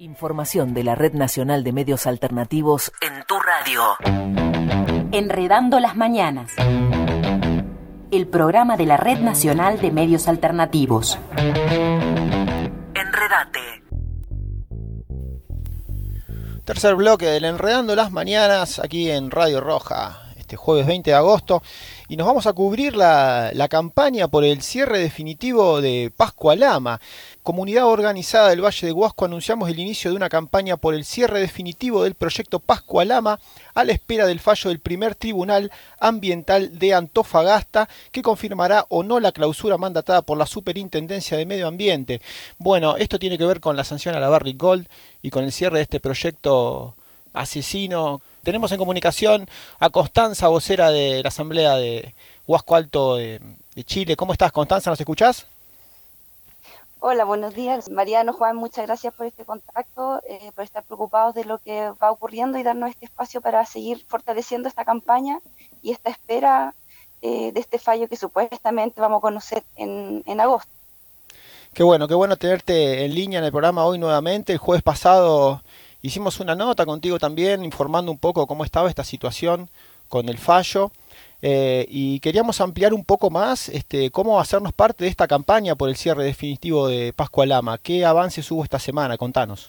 Información de la Red Nacional de Medios Alternativos en tu radio. Enredando las Mañanas. El programa de la Red Nacional de Medios Alternativos. Enredate. Tercer bloque del Enredando las Mañanas aquí en Radio Roja, este jueves 20 de agosto. Y nos vamos a cubrir la campaña por el cierre definitivo de Pascua Lama. Comunidad Organizada del Valle de Huasco anunciamos el inicio de una campaña por el cierre definitivo del proyecto Pascua Lama a la espera del fallo del primer Tribunal Ambiental de Antofagasta, que confirmará o no la clausura mandatada por la Superintendencia de Medio Ambiente. Bueno, esto tiene que ver con la sanción a la Barrick Gold y con el cierre de este proyecto asesino. Tenemos en comunicación a Constanza, vocera de la Asamblea de Huasco Alto de Chile. ¿Cómo estás, Constanza? ¿Nos escuchás? Hola, buenos días. Mariano, Juan, muchas gracias por este contacto, por estar preocupados de lo que va ocurriendo y darnos este espacio para seguir fortaleciendo esta campaña y esta espera de este fallo que supuestamente vamos a conocer en agosto. Qué bueno tenerte en línea en el programa hoy nuevamente. El jueves pasado hicimos una nota contigo también informando un poco cómo estaba esta situación con el fallo. Y queríamos ampliar un poco más cómo hacernos parte de esta campaña por el cierre definitivo de Pascua Lama. ¿Qué avances hubo esta semana? Contanos.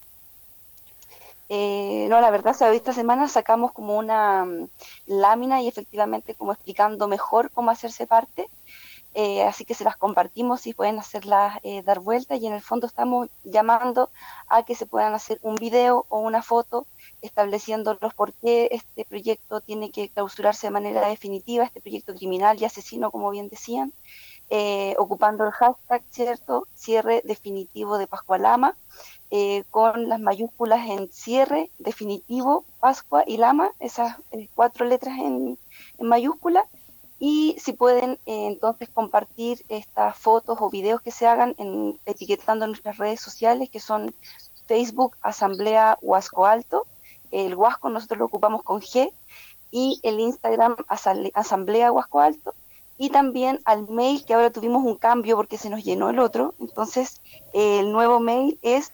No, la verdad, esta semana sacamos como una lámina y efectivamente como explicando mejor cómo hacerse parte. Así que se las compartimos y pueden hacerlas dar vuelta, y en el fondo estamos llamando a que se puedan hacer un video o una foto estableciendo los por qué este proyecto tiene que clausurarse de manera definitiva, este proyecto criminal y asesino, como bien decían, ocupando el hashtag, ¿cierto?, cierre definitivo de Pascua Lama, con las mayúsculas en cierre definitivo, Pascua y Lama, esas 4 letras en mayúscula. Y si pueden entonces compartir estas fotos o videos que se hagan etiquetando nuestras redes sociales, que son Facebook Asamblea Huasco Alto, el Huasco nosotros lo ocupamos con G, y el Instagram Asamblea Huasco Alto, y también al mail, que ahora tuvimos un cambio porque se nos llenó el otro. Entonces el nuevo mail es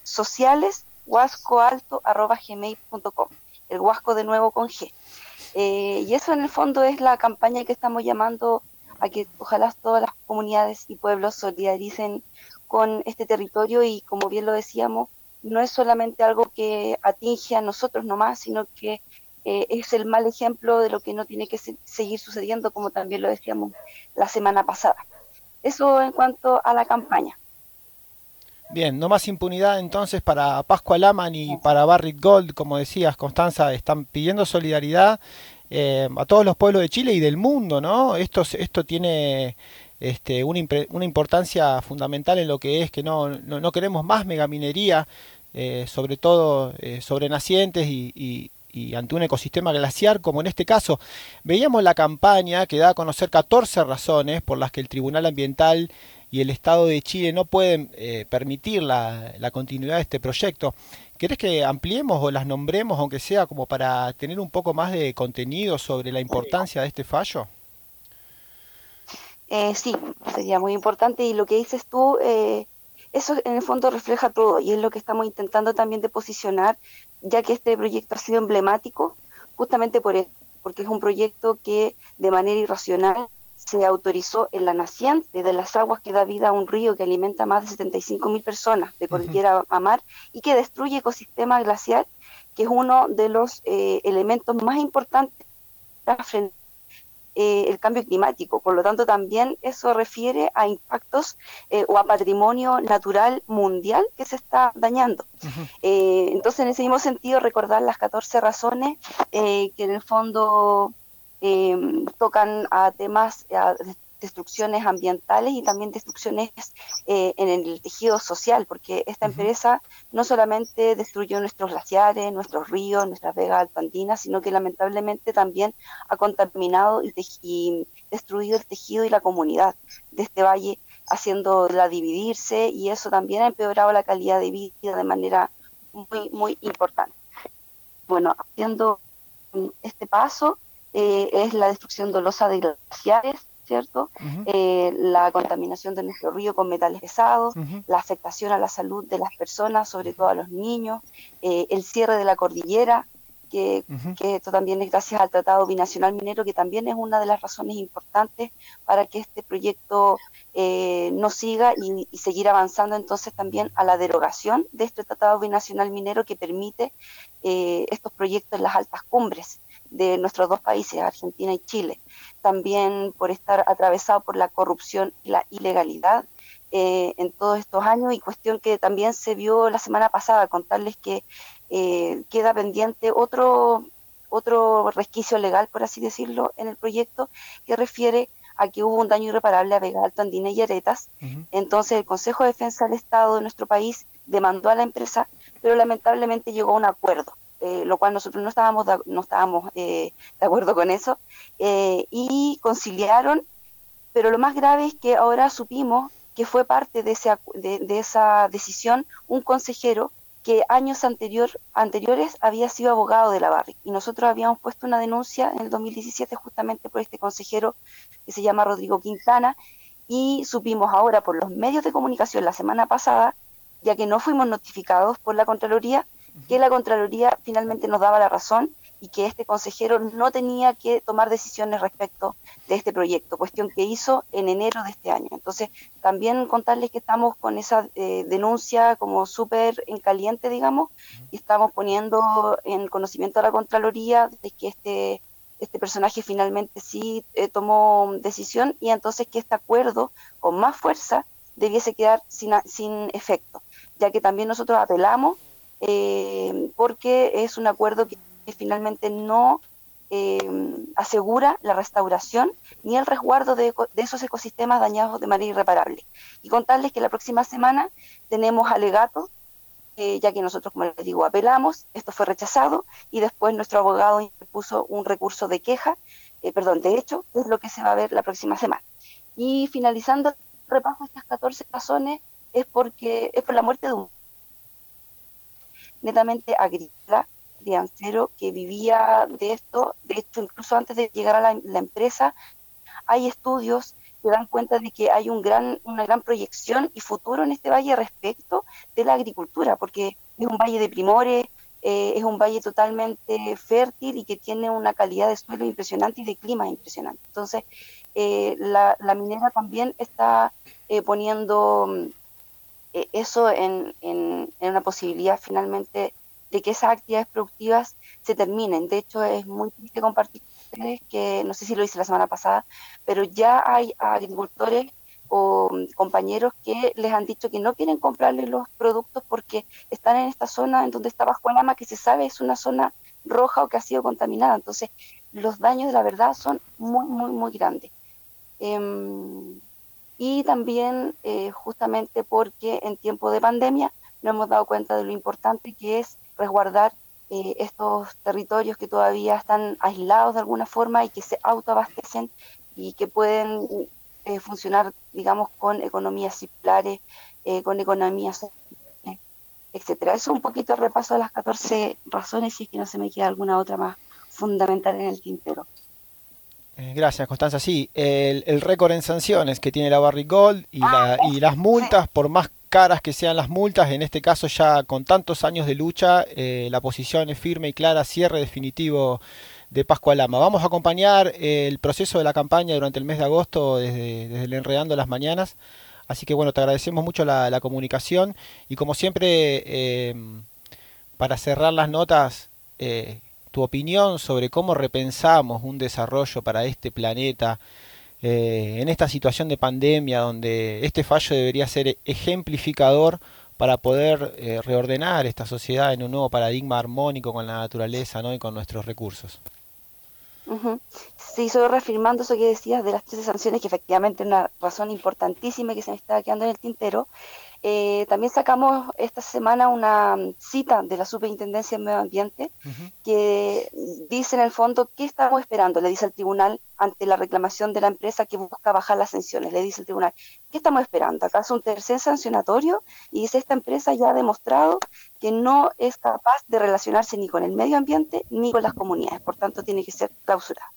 socialeshuascoalto@gmail.com, el Huasco de nuevo con G. Y eso en el fondo es la campaña que estamos llamando a que ojalá todas las comunidades y pueblos solidaricen con este territorio, y como bien lo decíamos, no es solamente algo que atinge a nosotros nomás, sino que es el mal ejemplo de lo que no tiene que seguir sucediendo, como también lo decíamos la semana pasada. Eso en cuanto a la campaña. Bien, no más impunidad entonces para Pascua Lama ni para Barrick Gold, como decías, Constanza. Están pidiendo solidaridad a todos los pueblos de Chile y del mundo, ¿no? Esto tiene una importancia fundamental en lo que es que no queremos más megaminería, sobre todo sobre nacientes y ante un ecosistema glaciar, como en este caso. Veíamos la campaña que da a conocer 14 razones por las que el Tribunal Ambiental y el Estado de Chile no pueden permitir la continuidad de este proyecto. ¿Querés que ampliemos o las nombremos, aunque sea como para tener un poco más de contenido sobre la importancia de este fallo? Sí, sería muy importante, y lo que dices tú, eso en el fondo refleja todo, y es lo que estamos intentando también de posicionar, ya que este proyecto ha sido emblemático justamente por eso, porque es un proyecto que de manera irracional se autorizó en la naciente de las aguas que da vida a un río que alimenta a más de 75.000 personas de cordillera a mar, y que destruye ecosistema glaciar, que es uno de los elementos más importantes para frenar el cambio climático. Por lo tanto, también eso refiere a impactos o a patrimonio natural mundial que se está dañando. Entonces, en ese mismo sentido, recordar las 14 razones que en el fondo tocan a temas, a destrucciones ambientales y también destrucciones en el tejido social, porque esta empresa no solamente destruyó nuestros glaciares, nuestros ríos, nuestras vegas altoandinas, sino que lamentablemente también ha contaminado y destruido el tejido y la comunidad de este valle, haciéndola dividirse, y eso también ha empeorado la calidad de vida de manera muy, muy importante. Bueno, haciendo este paso, es la destrucción dolosa de glaciares, ¿cierto? Ujú, La contaminación de nuestro río con metales pesados, ujú, la afectación a la salud de las personas, sobre todo a los niños, el cierre de la cordillera, que, ujú. que esto también es gracias al Tratado Binacional Minero, que también es una de las razones importantes para que este proyecto no siga y seguir avanzando entonces también a la derogación de este Tratado Binacional Minero que permite estos proyectos en las altas cumbres de nuestros dos países, Argentina y Chile. También por estar atravesado por la corrupción y la ilegalidad en todos estos años, y cuestión que también se vio la semana pasada, contarles que queda pendiente otro resquicio legal, por así decirlo, en el proyecto, que refiere a que hubo un daño irreparable a Vega Alto Andina y Aretas. Ujú. Entonces el Consejo de Defensa del Estado de nuestro país demandó a la empresa, pero lamentablemente llegó a un acuerdo, lo cual nosotros no estábamos de acuerdo con eso, y conciliaron, pero lo más grave es que ahora supimos que fue parte de esa decisión un consejero que años anteriores había sido abogado de la Barrick, y nosotros habíamos puesto una denuncia en el 2017 justamente por este consejero que se llama Rodrigo Quintana, y supimos ahora por los medios de comunicación la semana pasada, ya que no fuimos notificados por la Contraloría, que la Contraloría finalmente nos daba la razón y que este consejero no tenía que tomar decisiones respecto de este proyecto, cuestión que hizo en enero de este año. Entonces, también contarles que estamos con esa denuncia como súper en caliente, digamos, y estamos poniendo en conocimiento a la Contraloría de que este personaje finalmente sí tomó decisión, y entonces que este acuerdo con más fuerza debiese quedar sin efecto, ya que también nosotros apelamos porque es un acuerdo que finalmente no asegura la restauración ni el resguardo de esos ecosistemas dañados de manera irreparable. Y contarles que la próxima semana tenemos alegatos, ya que nosotros, como les digo, apelamos, esto fue rechazado, y después nuestro abogado interpuso un recurso de queja, de hecho, es lo que se va a ver la próxima semana. Y finalizando el repaso de estas 14 razones, es por la muerte de un netamente agrícola, criancero, que vivía de esto. De hecho, incluso antes de llegar a la empresa, hay estudios que dan cuenta de que hay una gran proyección y futuro en este valle respecto de la agricultura, porque es un valle de primores, es un valle totalmente fértil y que tiene una calidad de suelo impresionante y de clima impresionante. Entonces, la minera también está poniendo eso en una posibilidad finalmente de que esas actividades productivas se terminen. De hecho, es muy triste compartir con ustedes que, no sé si lo hice la semana pasada, pero ya hay agricultores o compañeros que les han dicho que no quieren comprarles los productos porque están en esta zona en donde está Pascualama, que se sabe es una zona roja o que ha sido contaminada. Entonces, los daños de la verdad son muy, muy, muy grandes. Y también justamente porque en tiempo de pandemia nos hemos dado cuenta de lo importante que es resguardar estos territorios que todavía están aislados de alguna forma y que se autoabastecen y que pueden funcionar, digamos, con economías circulares, con economías, etcétera. Eso es un poquito el repaso de las 14 razones, si es que no se me queda alguna otra más fundamental en el tintero. Gracias, Constanza. Sí, el récord en sanciones que tiene la Barrick Gold y las Sí. multas, por más caras que sean las multas, en este caso ya con tantos años de lucha, la posición es firme y clara, cierre definitivo de Pascualama. Vamos a acompañar el proceso de la campaña durante el mes de agosto desde el Enredando las Mañanas. Así que bueno, te agradecemos mucho la comunicación y como siempre, para cerrar las notas, tu opinión sobre cómo repensamos un desarrollo para este planeta en esta situación de pandemia donde este fallo debería ser ejemplificador para poder reordenar esta sociedad en un nuevo paradigma armónico con la naturaleza, ¿no? Y con nuestros recursos. Ujú. Sí, solo reafirmando eso que decías de las 13 sanciones, que efectivamente es una razón importantísima que se me estaba quedando en el tintero. También sacamos esta semana una cita de la Superintendencia de Medio Ambiente Ujú. que dice en el fondo qué estamos esperando, le dice al tribunal ante la reclamación de la empresa que busca bajar las sanciones, le dice el tribunal, ¿qué estamos esperando? ¿Acaso un tercer sancionatorio? Y dice, esta empresa ya ha demostrado que no es capaz de relacionarse ni con el medio ambiente ni con las comunidades, por tanto tiene que ser clausurada.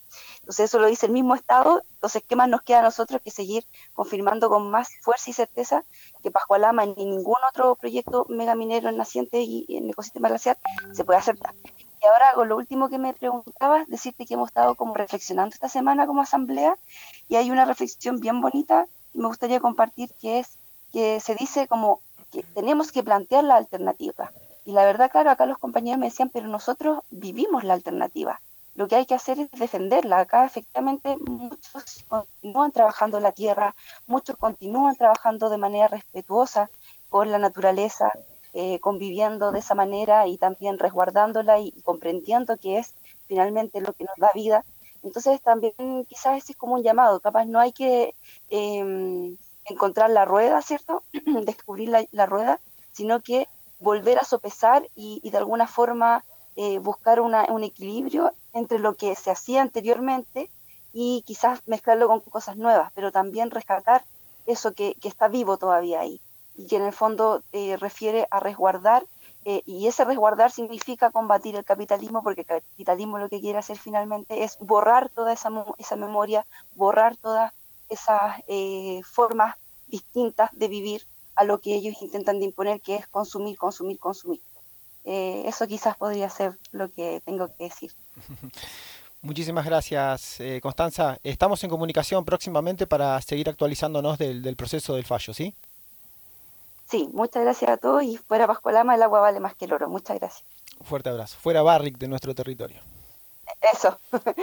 Entonces eso lo dice el mismo Estado. Entonces, ¿qué más nos queda a nosotros que seguir confirmando con más fuerza y certeza que Pascualama ni ningún otro proyecto megaminero naciente y en el ecosistema glaciar se puede aceptar? Y ahora, con lo último que me preguntabas, decirte que hemos estado como reflexionando esta semana como asamblea, y hay una reflexión bien bonita que me gustaría compartir, que es que se dice como que tenemos que plantear la alternativa. Y la verdad, claro, acá los compañeros me decían, pero nosotros vivimos la alternativa. Lo que hay que hacer es defenderla. Acá efectivamente muchos continúan trabajando la tierra, muchos continúan trabajando de manera respetuosa con la naturaleza, conviviendo de esa manera y también resguardándola y comprendiendo que es finalmente lo que nos da vida. Entonces también quizás ese es como un llamado. Capaz no hay que encontrar la rueda, ¿cierto? Descubrir la rueda, sino que volver a sopesar y de alguna forma buscar un equilibrio entre lo que se hacía anteriormente y quizás mezclarlo con cosas nuevas, pero también rescatar eso que está vivo todavía ahí y que en el fondo refiere a resguardar, y ese resguardar significa combatir el capitalismo, porque el capitalismo lo que quiere hacer finalmente es borrar toda esa memoria, borrar todas esas formas distintas de vivir a lo que ellos intentan de imponer, que es consumir, consumir, consumir. Eso quizás podría ser lo que tengo que decir. Muchísimas gracias, Constanza. Estamos en comunicación próximamente para seguir actualizándonos del proceso del fallo, ¿sí? Sí, muchas gracias a todos, y fuera Pascualama el agua vale más que el oro. Muchas gracias. Un fuerte abrazo. Fuera Barrick de nuestro territorio. Eso.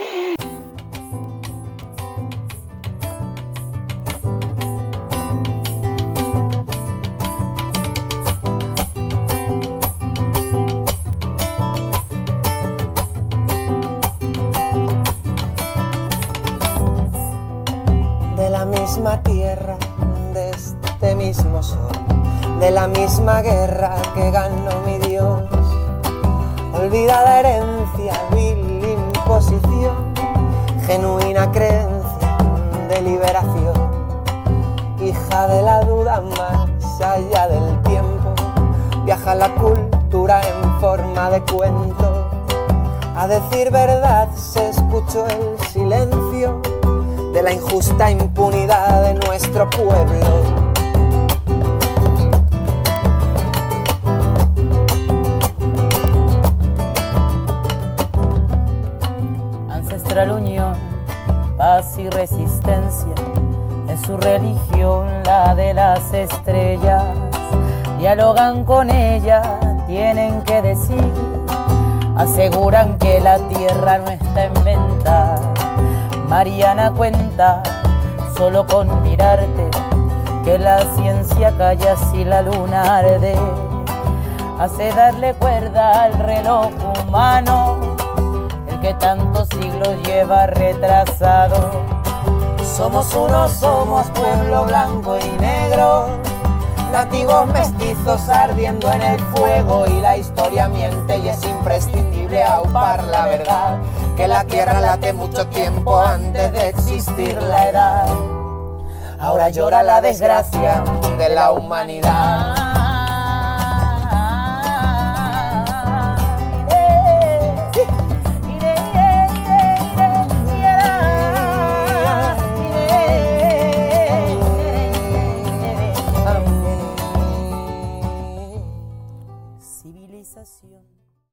De la misma tierra, de este mismo sol, de la misma guerra que ganó mi Dios, olvidada herencia, vil imposición, genuina creencia de liberación, hija de la duda más allá del tiempo, viaja la cultura en forma de cuento, a decir verdad se escuchó el silencio de la injusta impunidad de nuestro pueblo. Ancestral unión, paz y resistencia, en su religión la de las estrellas, dialogan con ella, tienen que decir, aseguran que la tierra no está en venta. Mariana cuenta, solo con mirarte, que la ciencia calla si la luna arde. Hace darle cuerda al reloj humano, el que tantos siglos lleva retrasado. Somos uno, somos pueblo blanco y negro, nativos mestizos ardiendo en el fuego, y la historia miente y es imprescindible aupar la verdad, que la tierra late mucho tiempo antes de existir la edad. Ahora llora la desgracia de la humanidad.